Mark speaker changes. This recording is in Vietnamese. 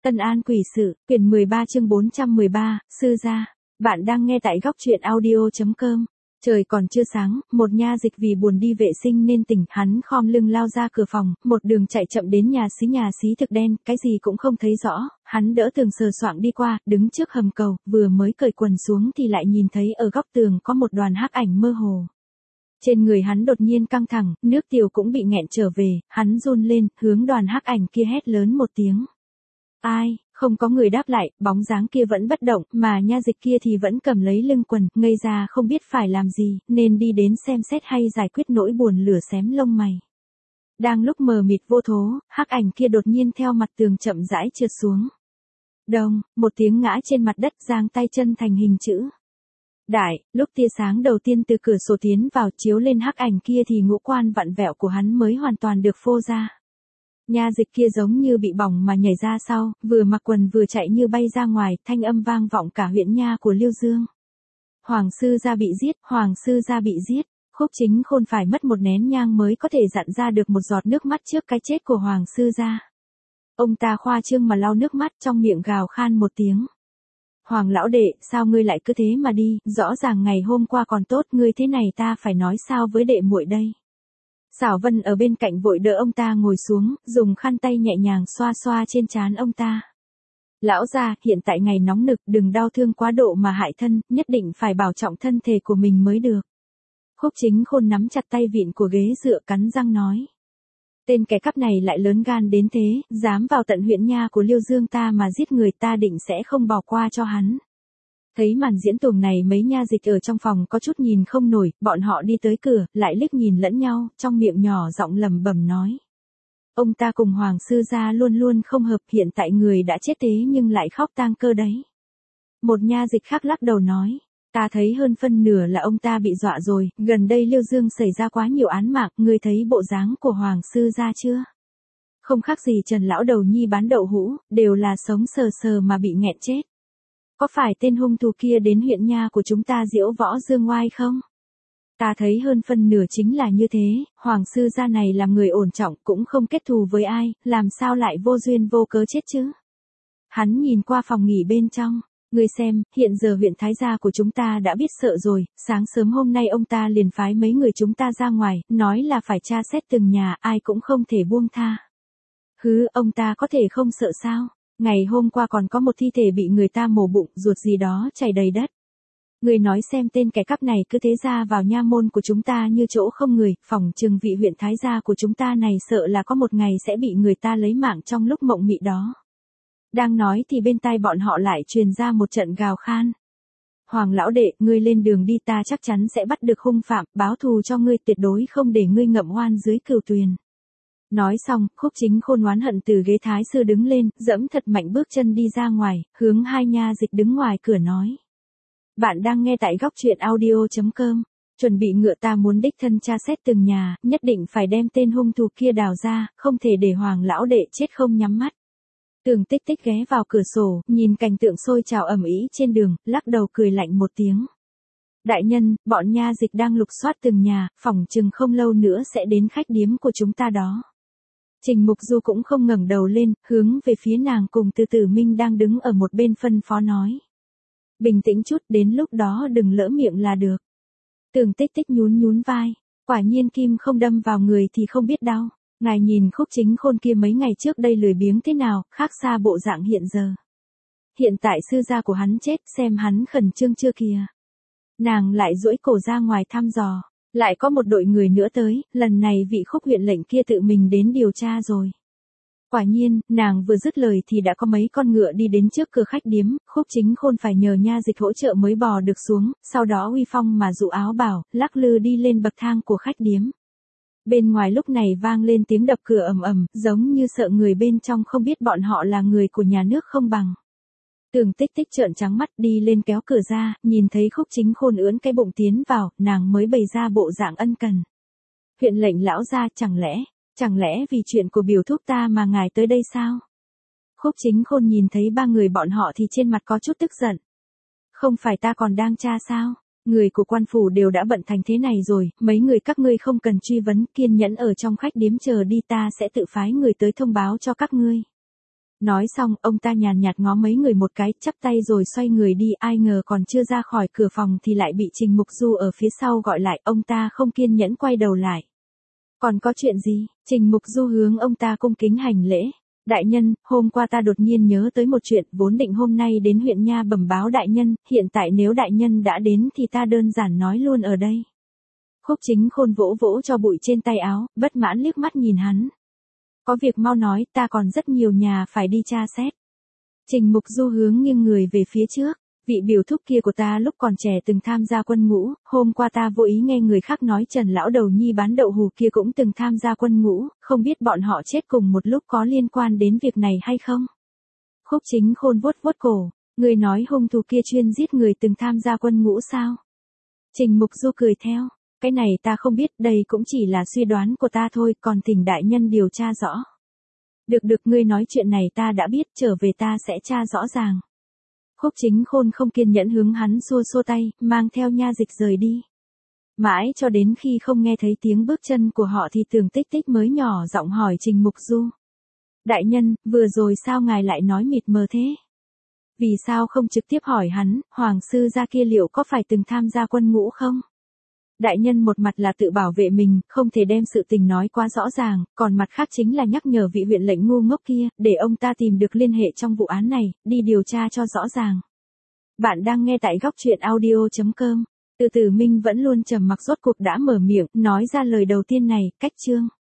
Speaker 1: Tân An Quỷ Sự, quyển 13 chương 413, Sư gia. Bạn đang nghe tại góc truyện audio.com. Trời còn chưa sáng, một nha dịch vì buồn đi vệ sinh nên tỉnh, hắn khom lưng lao ra cửa phòng, một đường chạy chậm đến nhà xí thực đen, cái gì cũng không thấy rõ, hắn đỡ tường sờ soạng đi qua, đứng trước hầm cầu, vừa mới cởi quần xuống thì lại nhìn thấy ở góc tường có một đoàn hắc ảnh mơ hồ. Trên người hắn đột nhiên căng thẳng, nước tiểu cũng bị nghẹn trở về, hắn run lên, hướng đoàn hắc ảnh kia hét lớn một tiếng. Ai, không có người đáp lại, bóng dáng kia vẫn bất động, mà nha dịch kia thì vẫn cầm lấy lưng quần, ngây ra không biết phải làm gì, nên đi đến xem xét hay giải quyết nỗi buồn lửa xém lông mày. Đang lúc mờ mịt vô thố, hắc ảnh kia đột nhiên theo mặt tường chậm rãi trượt xuống. Đồng, một tiếng ngã trên mặt đất, giang tay chân thành hình chữ đại, lúc tia sáng đầu tiên từ cửa sổ tiến vào chiếu lên hắc ảnh kia thì ngũ quan vặn vẹo của hắn mới hoàn toàn được phô ra. Nha dịch kia giống như bị bỏng mà nhảy ra sau, vừa mặc quần vừa chạy như bay ra ngoài, thanh âm vang vọng cả huyện nha của Liêu Dương. Hoàng sư gia bị giết, hoàng sư gia bị giết. Khúc Chính Khôn phải mất một nén nhang mới có thể dặn ra được một giọt nước mắt trước cái chết của hoàng sư gia. Ông ta khoa trương mà lau nước mắt, trong miệng gào khan một tiếng. Hoàng lão đệ, sao ngươi lại cứ thế mà đi, rõ ràng ngày hôm qua còn tốt, ngươi thế này ta phải nói sao với đệ muội đây. Xảo Vân ở bên cạnh vội đỡ ông ta ngồi xuống, dùng khăn tay nhẹ nhàng xoa xoa trên trán ông ta. Lão gia, hiện tại ngày nóng nực, đừng đau thương quá độ mà hại thân, nhất định phải bảo trọng thân thể của mình mới được. Khúc Chính Khôn nắm chặt tay vịn của ghế dựa, cắn răng nói. Tên kẻ cắp này lại lớn gan đến thế, dám vào tận huyện nha của Liêu Dương ta mà giết người, ta định sẽ không bỏ qua cho hắn. Thấy màn diễn tuồng này, mấy nha dịch ở trong phòng có chút nhìn không nổi, bọn họ đi tới cửa, lại liếc nhìn lẫn nhau, trong miệng nhỏ giọng lẩm bẩm nói. Ông ta cùng hoàng sư gia luôn luôn không hợp, hiện tại người đã chết thế nhưng lại khóc tang cơ đấy. Một nha dịch khác lắc đầu nói. Ta thấy hơn phân nửa là ông ta bị dọa rồi, gần đây Liêu Dương xảy ra quá nhiều án mạng, ngươi thấy bộ dáng của hoàng sư gia chưa? Không khác gì Trần lão đầu nhi bán đậu hũ, đều là sống sờ sờ mà bị nghẹn chết. Có phải tên hung thủ kia đến huyện nha của chúng ta diễu võ dương oai không? Ta thấy hơn phân nửa chính là như thế, hoàng sư gia này làm người ổn trọng, cũng không kết thù với ai, làm sao lại vô duyên vô cớ chết chứ? Hắn nhìn qua phòng nghỉ bên trong. Ngươi xem, hiện giờ huyện Thái Gia của chúng ta đã biết sợ rồi, sáng sớm hôm nay ông ta liền phái mấy người chúng ta ra ngoài, nói là phải tra xét từng nhà, ai cũng không thể buông tha. Hứ, ông ta có thể không sợ sao? Ngày hôm qua còn có một thi thể bị người ta mổ bụng, ruột gì đó chảy đầy đất. Ngươi nói xem, tên kẻ cắp này cứ thế ra vào nha môn của chúng ta như chỗ không người, phỏng chừng vị huyện Thái Gia của chúng ta này sợ là có một ngày sẽ bị người ta lấy mạng trong lúc mộng mị đó. Đang nói thì bên tai bọn họ lại truyền ra một trận gào khan. Hoàng lão đệ, ngươi lên đường đi, ta chắc chắn sẽ bắt được hung phạm, báo thù cho ngươi, tuyệt đối không để ngươi ngậm oan dưới cừu tuyền. Nói xong, Khúc Chính Khôn oán hận từ ghế thái sư đứng lên, dẫm thật mạnh bước chân đi ra ngoài, hướng hai nha dịch đứng ngoài cửa nói. Bạn đang nghe tại góc truyện audio.com. Chuẩn bị ngựa, ta muốn đích thân tra xét từng nhà, nhất định phải đem tên hung thủ kia đào ra, không thể để hoàng lão đệ chết không nhắm mắt. Tưởng Tích Tích ghé vào cửa sổ, nhìn cảnh tượng sôi trào ầm ĩ trên đường, lắc đầu cười lạnh một tiếng. Đại nhân, bọn nha dịch đang lục soát từng nhà, phỏng chừng không lâu nữa sẽ đến khách điếm của chúng ta đó. Trình Mục Du cũng không ngẩng đầu lên, hướng về phía nàng cùng Từ Tử Minh đang đứng ở một bên phân phó nói. Bình tĩnh chút, đến lúc đó đừng lỡ miệng là được. Tưởng Tích Tích nhún vai, quả nhiên kim không đâm vào người thì không biết đau. Ngài nhìn Khúc Chính Khôn kia mấy ngày trước đây lười biếng thế nào, khác xa bộ dạng hiện giờ. Hiện tại sư gia của hắn chết, xem hắn khẩn trương chưa kìa. Nàng lại duỗi cổ ra ngoài thăm dò, lại có một đội người nữa tới, lần này vị Khúc huyện lệnh kia tự mình đến điều tra rồi. Quả nhiên, nàng vừa dứt lời thì đã có mấy con ngựa đi đến trước cửa khách điếm, Khúc Chính Khôn phải nhờ nha dịch hỗ trợ mới bò được xuống, sau đó uy phong mà dụ áo bảo, lắc lư đi lên bậc thang của khách điếm. Bên ngoài lúc này vang lên tiếng đập cửa ầm ầm, giống như sợ người bên trong không biết bọn họ là người của nhà nước không bằng. Tưởng Tích Tích trợn trắng mắt đi lên kéo cửa ra, nhìn thấy Khúc Chính Khôn ưỡn cái bụng tiến vào, nàng mới bày ra bộ dạng ân cần. Huyện lệnh lão gia, chẳng lẽ vì chuyện của biểu thúc ta mà ngài tới đây sao? Khúc Chính Khôn nhìn thấy ba người bọn họ thì trên mặt có chút tức giận. Không phải ta còn đang tra sao? Người của quan phủ đều đã bận thành thế này rồi, mấy người các ngươi không cần truy vấn, kiên nhẫn ở trong khách điếm chờ đi, ta sẽ tự phái người tới thông báo cho các ngươi. Nói xong, ông ta nhàn nhạt ngó mấy người một cái, chắp tay rồi xoay người đi, ai ngờ còn chưa ra khỏi cửa phòng thì lại bị Trình Mục Du ở phía sau gọi lại, ông ta không kiên nhẫn quay đầu lại. Còn có chuyện gì? Trình Mục Du hướng ông ta cung kính hành lễ. Đại nhân, hôm qua ta đột nhiên nhớ tới một chuyện, vốn định hôm nay đến huyện nha bẩm báo đại nhân, hiện tại nếu đại nhân đã đến thì ta đơn giản nói luôn ở đây. Khúc Chính Khôn vỗ vỗ cho bụi trên tay áo, bất mãn liếc mắt nhìn hắn. Có việc mau nói, ta còn rất nhiều nhà phải đi tra xét. Trình Mục Du hướng nghiêng người về phía trước. Vị biểu thúc kia của ta lúc còn trẻ từng tham gia quân ngũ, hôm qua ta vô ý nghe người khác nói Trần lão đầu nhi bán đậu hù kia cũng từng tham gia quân ngũ, không biết bọn họ chết cùng một lúc có liên quan đến việc này hay không? Khúc Chính Khôn vuốt vuốt cổ, người nói hung thủ kia chuyên giết người từng tham gia quân ngũ sao? Trình Mục Du cười theo, cái này ta không biết, đây cũng chỉ là suy đoán của ta thôi, còn thỉnh đại nhân điều tra rõ. Được, ngươi nói chuyện này ta đã biết, trở về ta sẽ tra rõ ràng. Khúc Chính Khôn không kiên nhẫn hướng hắn xua xua tay, mang theo nha dịch rời đi. Mãi cho đến khi không nghe thấy tiếng bước chân của họ thì Tưởng Tích Tích mới nhỏ giọng hỏi Trình Mục Du. Đại nhân, vừa rồi sao ngài lại nói mịt mờ thế? Vì sao không trực tiếp hỏi hắn, hoàng sư gia kia liệu có phải từng tham gia quân ngũ không? Đại nhân một mặt là tự bảo vệ mình, không thể đem sự tình nói quá rõ ràng, còn mặt khác chính là nhắc nhở vị huyện lệnh ngu ngốc kia, để ông ta tìm được liên hệ trong vụ án này, đi điều tra cho rõ ràng. Bạn đang nghe tại góc truyện audio.com. Từ Từ Minh vẫn luôn trầm mặc rốt cuộc đã mở miệng, nói ra lời đầu tiên này, cách chương.